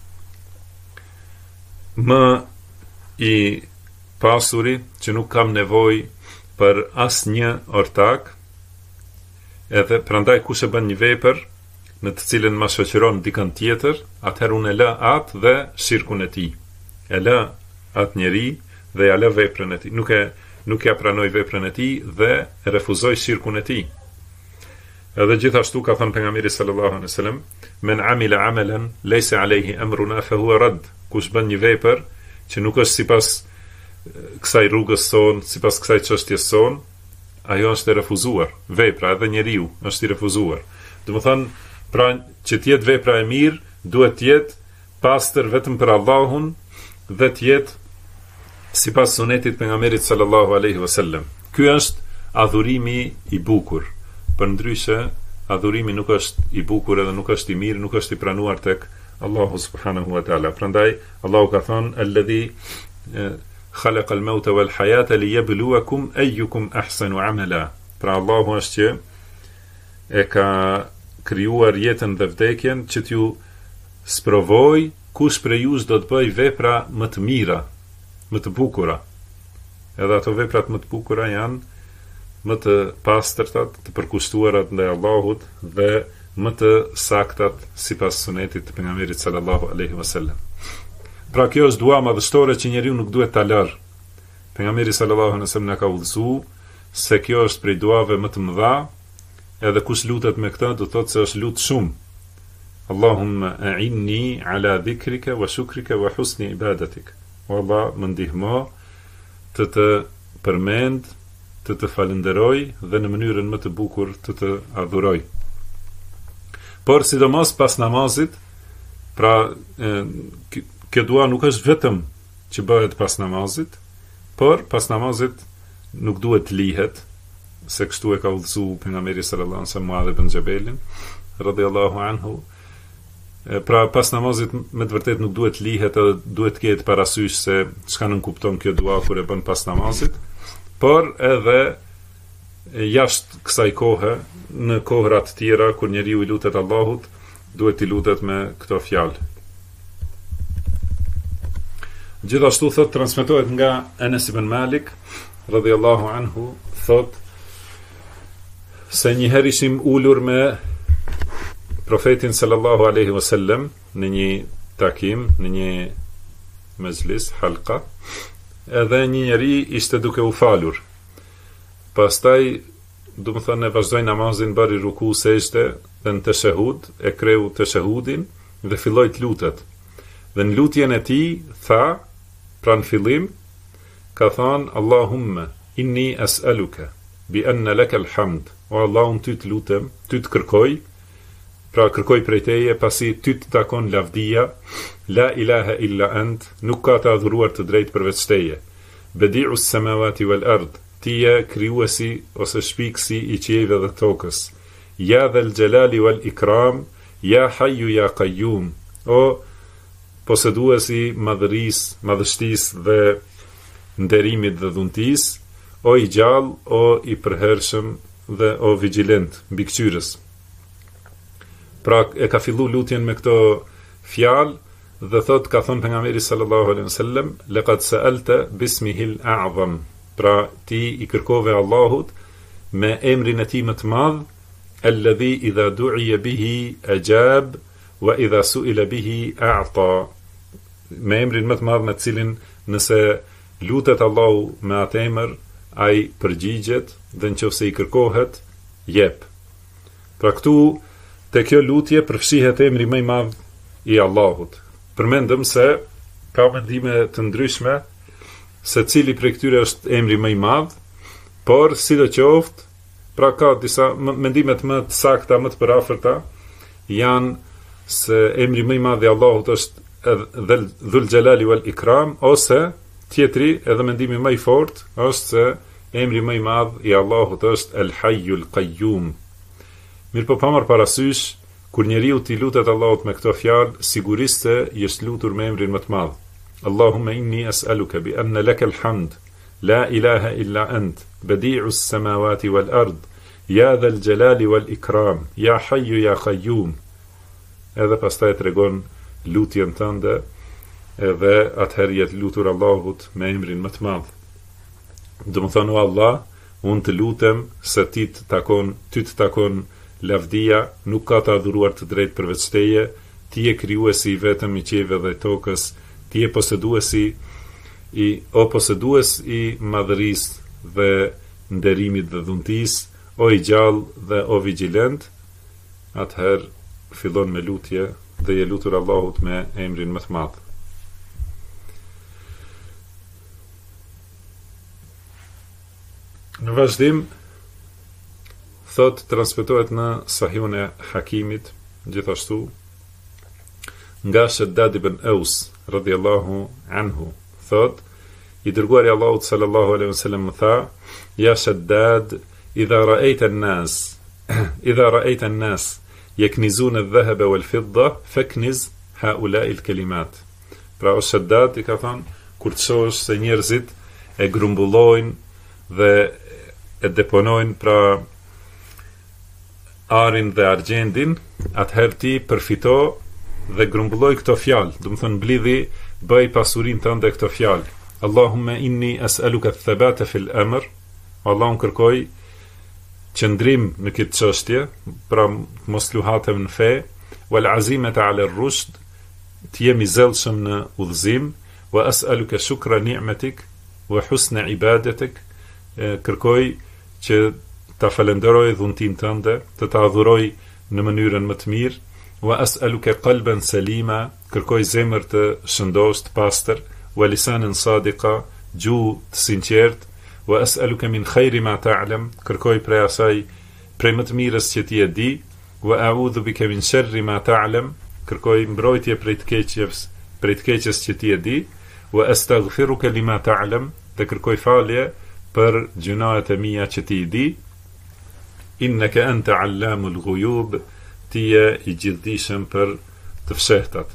Speaker 2: më I pasuri që nuk kam nevojë për asnjë ortak, edhe prandaj kush e bën një vepër në të cilën ma shoqëron dikën tjetër, atëherë unë e lë atë dhe shirkun e tij. E lë atë njeri dhe ja lë veprën e tij. Nuk ja pranoj veprën e tij dhe refuzoj shirkun e tij. Edhe gjithashtu ka thënë pejgamberi sallallahu alaihi wasallam, men amila amalan laysa alayhi amruna fa huwa radd. Kush bën një vepër që nuk është sipas kësaj rrugës son, sipas kësaj çështjes son, ajo është e refuzuar. Vepra edhe njeriu është I refuzuar. Do të thonë, pra që të jetë vepra e mirë, duhet të jetë pastër vetëm për Allahun dhe të jetë sipas sunetit pejgamberit sallallahu alaihi wasallam. Ky është adhurimi I bukur. Përndryshe, adhurimi nuk është I bukur edhe nuk është I mirë, nuk është I pranuar tek Allahu subhanahu wa ta'ala. Prandaj Allahu ka thonë alladhi khalaqa al-mauta wal hayata liyabluwakum ayyukum ahsanu amala. Pra Allahu është që e ka krijuar jetën dhe vdekjen që t'ju sprovoj kush prej jush do të bëj vepra më të mira, më të bukura. Edhe ato veprat më të bukura janë më të pastërtat, të përkushtuarat ndaj Allahut dhe më të saktat sipas sunetit të pejgamberit sallallahu alaihi wasallam. Pra kjo është dua madhështore që njeriu nuk duhet ta larë. Pejgamberi sallallahu alaihi wasallam na ka udhëzuar se kjo është prej duave më të mëdha, edhe kush lutet me këtë do thotë se është lut shumë. Allahumma a'inni ala dhikrika wa shukrika wa husni ibadatik. O Allah, më ndihmo të të përmend, të të falenderoj dhe në mënyrën më të bukur të adhuroj. Por sidomos pas namazit, pra kjo dua nuk është vetëm që bëhet pas namazit, por pas namazit nuk duhet të lihet, se kështu e ka udhëzuar pejgamberi sallallahu alaihi wasallam Muadh ibn Jabelin radhiyallahu anhu. Pra pas namazit me të vërtet nuk duhet lihet, edhe duhet të ketë parasysh se çka nënkupton kjo dua kur e bën pas namazit, por edhe jashtë kësaj kohe, në kohrat tjera kur njeriu i lutet Allahut, duhet i lutet me këto fjalë. Gjithashtu thot transmetohet nga Anas ibn Malik radhiyallahu anhu, thot se një herë ishim ulur me profetin sallallahu alaihi wasallam në një takim, në një mezhlis, halqa, edhe një njeri ishte duke u falur. Pastaj, do të thënë, e vazhdoi namazin, bëri ruku, sejdë dhe në teshehud, e kreu teshehudin dhe filloi të lutet. Dhe në lutjen e tij tha, pra në fillim, ka thënë Allahumma inni as'aluka bi anna laka al-hamd. O Allah, unë ty të lutem, ty të kërkoj, pra kërkoj prej teje, pasi ty të takon lavdia, la ilaha illa ant, nuk ka të adhuruar të drejt përveç teje. Bedi'u s-samawati wal ard, ti je krijuesi ose shpikësi i qiejve dhe tokës. Ja dhal jalali wal ikram, ja hayyu ya qayyum. O poseduesi madhërisë, madhështisë dhe nderimit dhe dhuntisë, o i gjallë, o i përhershëm dhe o vigjilent, mbikëqyrës. Pra e ka fillu lutjen me këto fjalë dhe thot ka thënë pejgamberi sallallahu alaihi wasallam laqad sa'alta bismihi al-a'zam. Pra ti i kërkove Allahut me emrin e tij më të madh, alladhi idha du'iya bihi ajab wa idha su'ila bihi a'ta. Me emrin më të madh me të cilin nëse lutet Allahu me atë emër, ai përgjigjet dhe nëse i kërkohet, jep. Pra këtu te kjo lutje përfshihet emri më i madh i Allahut. Përmendëm se ka mendime të ndryshme se cili prej këtyre është emri më i madh, por sidoqoftë, pra ka disa mendimet më të sakta, më të përafërta, janë se emri më i madh i Allahut është Dhul Jalali wal Ikram, ose tjetri, edhe mendimi më i fortë, është se emri më i madh i Allahut është El Hayyul Qayyum. Mirë po pamar parasysh, kur njeriu t'i lutet Allahut me këto fjalë, sigurisht se jesh lutur me emrin më të madh. Allahumma inni as'aluka bi anna laka al-hamd, la ilaha illa ant, badi'u s-samawati wal ard, ja dhal jalali wal ikram, ja hayyu ya qayyum. Edhe pastaj tregon lutjen tënde, edhe atëherë jetë lutur Allahut me emrin më të madh. Do të thonë, o Allah, unë të lutem se ty të takon lavdia, nuk ka të adhuruar të drejt përveç teje, ti je krijuesi i vetëm i qiejve dhe tokës, ti je posedues i madhërisë dhe nderimit dhe dhuntisë, o i gjallë dhe o vigjilent. Atëherë fillon me lutje dhe je lutur Allahut me emrin më të madh. Në vazhdim, thot transmetohet në Sahihun e Hakimit, gjithashtu nga Shaddad ibn Aus radhiyallahu anhu, thot i dërguari i Allahut sallallahu alaihi wasallam më tha: Ja Shaddad, idha ra'aita an-nas yaknizun adh-dhahaba wal-fidda fakniz haulai al-kalimat. Pra o Shaddad i ka thënë, kur të shohësh se njerëzit e grumbullojnë dhe e deponojnë pra arin dhe argjendin, atëherë ti përfito dhe grumbulloj këto fjalë, do të thënë mblidhi, bëj pasurinë tënde këto fjalë. Allahumma inni as'aluka ath-thabata fil amr, Allahun kërkoj qëndrim në këtë çështje, pra mos luhatem në fe, wal azimata ala ar-rushd, të jemi zellshëm në udhëzim, wa as'aluka shukra ni'matik wa husna ibadatik, kërkoj që ta falenderoj dhuntin tënde, të ta adhuroj në mënyrën më të mirë, wa as'aluka qalban salima, kërkoj zemër të shëndosh të pastër, wa lisanan sadiqa, gjuhë të sinqert, wa as'aluka min khayri ma ta'lam, kërkoj prej asaj prej më të mirës që ti e di, wa a'udhu bika min sharri ma ta'lam, kërkoj mbrojtje prej të keqes që ti e di, wa astaghfiruka lima ta'lam, dhe kërkoj falje për gjunahet e mia që ti i di, innaka anta allamul ghuyub, ti je i gjithdijshëm për të fshehtat.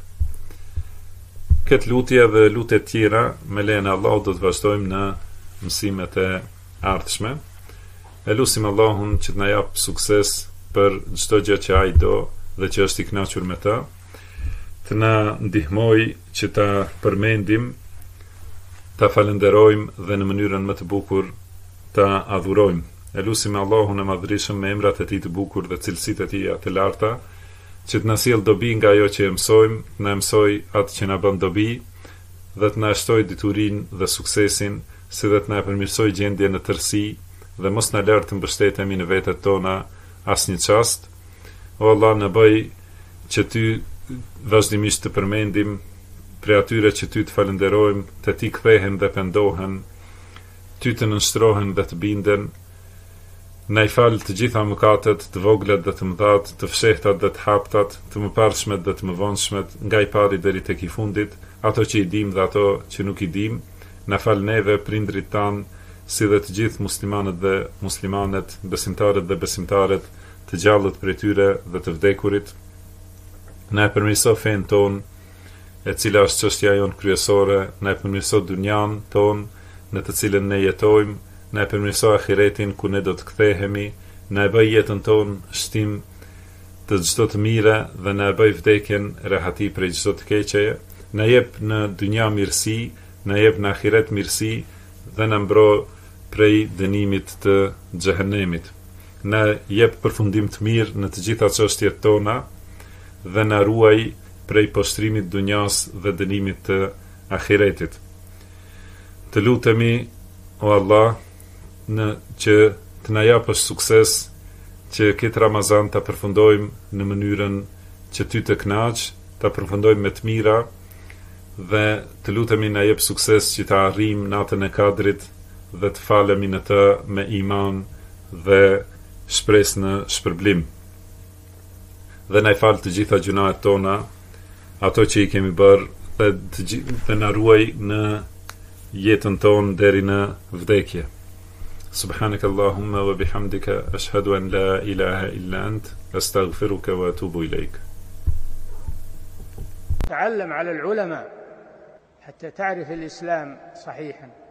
Speaker 2: Këtë lutje dhe lutjet tjera me lejen e Allahut do të vazhdojmë në mësimet e ardhshme. E lutim Allahun që të na jap sukses për çdo gjë që ai do dhe që është i kënaqur me të, të na ndihmoj që ta përmendim, ta falenderojmë dhe në mënyrën më të bukur ta adhurojmë. E lutim Allahun e madhërisëm me emrat e tij të bukur dhe cilësitë e tij të larta, që të na sjell dobi nga ajo që e mësojmë, na mësoj atë që na bën dobi dhe të na shtoj diturinë dhe suksesin, si dhe të na përmirësoj gjendjen në tërësi dhe mos na lër të mbështetemi në vetet tona asnjë çast. O Allah, na bëj që ty vazhdimisht të përmendim, prej atyre që ty të falenderojmë, të ti kthehen dhe pendohen, ty të nënshtrohen dhe të binden. Na i fal të gjitha mëkatet, të voglat dhe të mëdhat, të fshehtat dhe të haptat, të mëparshmet dhe të mëvonshmet, nga i pari deri tek i fundit, ato që i dim dhe ato që nuk i dim. Na fal neve, prindrit tan, si dhe të gjithë muslimanët dhe muslimanet, besimtarët dhe besimtaret, të gjallët prej tyre dhe të vdekurit. Na e përmirëso fen ton, e cila është çështja jon kryesore, na e përmirëso dunjan ton, në të cilën ne jetojmë, na e përmirëso ahiretin ku ne do të kthehemi, na e bëj jetën ton shtim të çdo të mire dhe na e bëj vdekjen rehati prej çdo të keqeje, na jep në dunja mirësi, na jep në ahiret mirësi dhe na mbro prej dënimit të xhehenemit. Na jep përfundim të mirë në të gjitha çështjet tona dhe na ruaj prej poshtrimit dunjas dhe dënimit të ahiretit. Të lutemi, o Allah, që të na japësh sukses, që këtë Ramazan ta përfundojmë në mënyrën që ty të kënaq, ta përfundojmë me të mira dhe të lutemi na jep sukses që ta arrijmë natën e Kadrit dhe të falemi në të me iman dhe shpresë në shpërblim. Dhe na i fal të gjitha gjunahet tona, ato që i kemi bërë dhe na ruaj në jetën tonë deri në vdekje. Subhanaka Allahumma wa bihamdika ashhadu an la ilaha illa ant astaghfiruka wa atubu ilayk.
Speaker 1: تعلم على العلماء حتى تعرف الإسلام صحيحا.